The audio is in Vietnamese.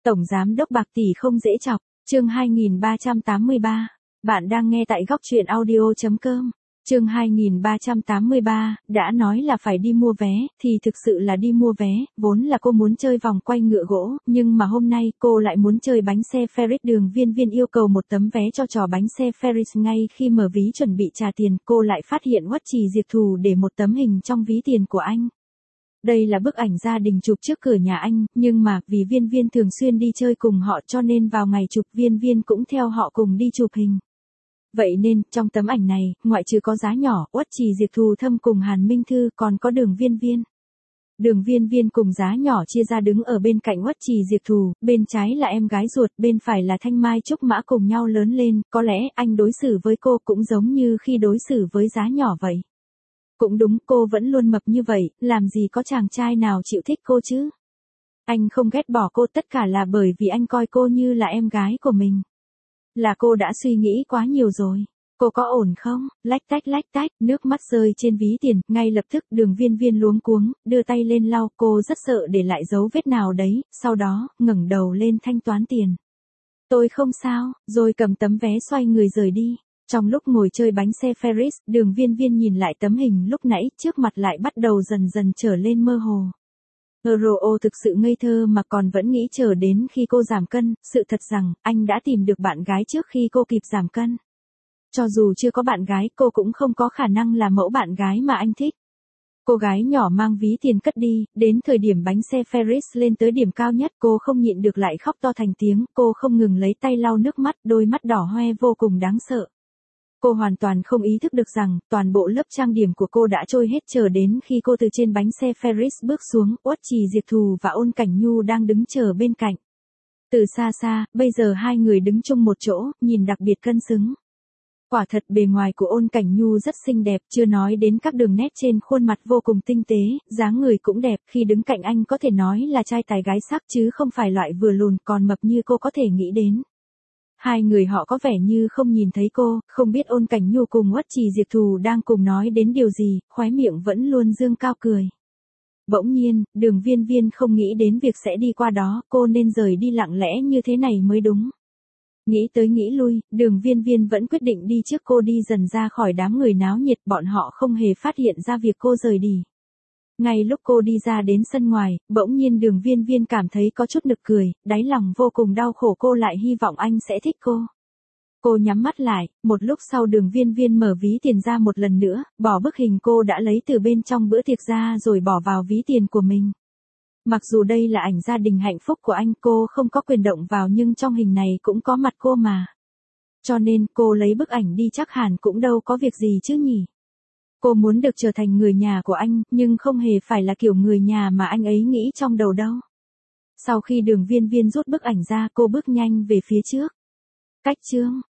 Tổng giám đốc bạc tỷ không dễ chọc, chương 2383. Bạn đang nghe tại góc truyện audio.com. Chương 2383, đã nói là phải đi mua vé, thì thực sự là đi mua vé, vốn là cô muốn chơi vòng quay ngựa gỗ, nhưng mà hôm nay cô lại muốn chơi bánh xe Ferris. Đường Viên Viên yêu cầu một tấm vé cho trò bánh xe Ferris. Ngay khi mở ví chuẩn bị trả tiền, cô lại phát hiện Uất Trì Diệp Thù để một tấm hình trong ví tiền của anh. Đây là bức ảnh gia đình chụp trước cửa nhà anh, nhưng mà vì Viên Viên thường xuyên đi chơi cùng họ cho nên vào ngày chụp Viên Viên cũng theo họ cùng đi chụp hình. Vậy nên, trong tấm ảnh này, ngoại trừ có Giá Nhỏ, Uất Trì Diệp Thù Thâm cùng Hàn Minh Thư còn có Đường Viên Viên. Đường Viên Viên cùng Giá Nhỏ chia ra đứng ở bên cạnh Uất Trì Diệp Thù, bên trái là em gái ruột, bên phải là Thanh Mai Trúc Mã cùng nhau lớn lên, có lẽ anh đối xử với cô cũng giống như khi đối xử với Giá Nhỏ vậy. Cũng đúng, cô vẫn luôn mập như vậy, làm gì có chàng trai nào chịu thích cô chứ. Anh không ghét bỏ cô, tất cả là bởi vì anh coi cô như là em gái của mình. Là cô đã suy nghĩ quá nhiều rồi. Cô có ổn không? Lách tách, nước mắt rơi trên ví tiền, ngay lập tức Đường Viên Viên luống cuống, đưa tay lên lau, cô rất sợ để lại dấu vết nào đấy, sau đó, ngẩng đầu lên thanh toán tiền. Tôi không sao, rồi cầm tấm vé xoay người rời đi. Trong lúc ngồi chơi bánh xe Ferris, Đường Viên Viên nhìn lại tấm hình lúc nãy, trước mặt lại bắt đầu dần dần trở lên mơ hồ. Roo thực sự ngây thơ mà còn vẫn nghĩ chờ đến khi cô giảm cân, sự thật rằng, anh đã tìm được bạn gái trước khi cô kịp giảm cân. Cho dù chưa có bạn gái, cô cũng không có khả năng là mẫu bạn gái mà anh thích. Cô gái nhỏ mang ví tiền cất đi, đến thời điểm bánh xe Ferris lên tới điểm cao nhất, cô không nhịn được lại khóc to thành tiếng, cô không ngừng lấy tay lau nước mắt, đôi mắt đỏ hoe vô cùng đáng sợ. Cô hoàn toàn không ý thức được rằng, toàn bộ lớp trang điểm của cô đã trôi hết chờ đến khi cô từ trên bánh xe Ferris bước xuống, Uất Trì Diệp Thù và Ôn Cảnh Nhu đang đứng chờ bên cạnh. Từ xa xa, bây giờ hai người đứng chung một chỗ, nhìn đặc biệt cân xứng. Quả thật bề ngoài của Ôn Cảnh Nhu rất xinh đẹp, chưa nói đến các đường nét trên khuôn mặt vô cùng tinh tế, dáng người cũng đẹp, khi đứng cạnh anh có thể nói là trai tài gái sắc chứ không phải loại vừa lùn còn mập như cô có thể nghĩ đến. Hai người họ có vẻ như không nhìn thấy cô, không biết Ôn Cảnh Nhu cùng Uất Trì Diệp Thù đang cùng nói đến điều gì, khóe miệng vẫn luôn dương cao cười. Bỗng nhiên, Đường Viên Viên không nghĩ đến việc sẽ đi qua đó, cô nên rời đi lặng lẽ như thế này mới đúng. Nghĩ tới nghĩ lui, Đường Viên Viên vẫn quyết định đi trước cô đi dần ra khỏi đám người náo nhiệt, bọn họ không hề phát hiện ra việc cô rời đi. Ngay lúc cô đi ra đến sân ngoài, bỗng nhiên Đường Viên Viên cảm thấy có chút nực cười, đáy lòng vô cùng đau khổ, cô lại hy vọng anh sẽ thích cô. Cô nhắm mắt lại, một lúc sau Đường Viên Viên mở ví tiền ra một lần nữa, bỏ bức hình cô đã lấy từ bên trong bữa tiệc ra rồi bỏ vào ví tiền của mình. Mặc dù đây là ảnh gia đình hạnh phúc của anh, cô không có quyền động vào nhưng trong hình này cũng có mặt cô mà. Cho nên cô lấy bức ảnh đi chắc hẳn cũng đâu có việc gì chứ nhỉ. Cô muốn được trở thành người nhà của anh, nhưng không hề phải là kiểu người nhà mà anh ấy nghĩ trong đầu đâu. Sau khi Đường Viên Viên rút bức ảnh ra, cô bước nhanh về phía trước. Cách chương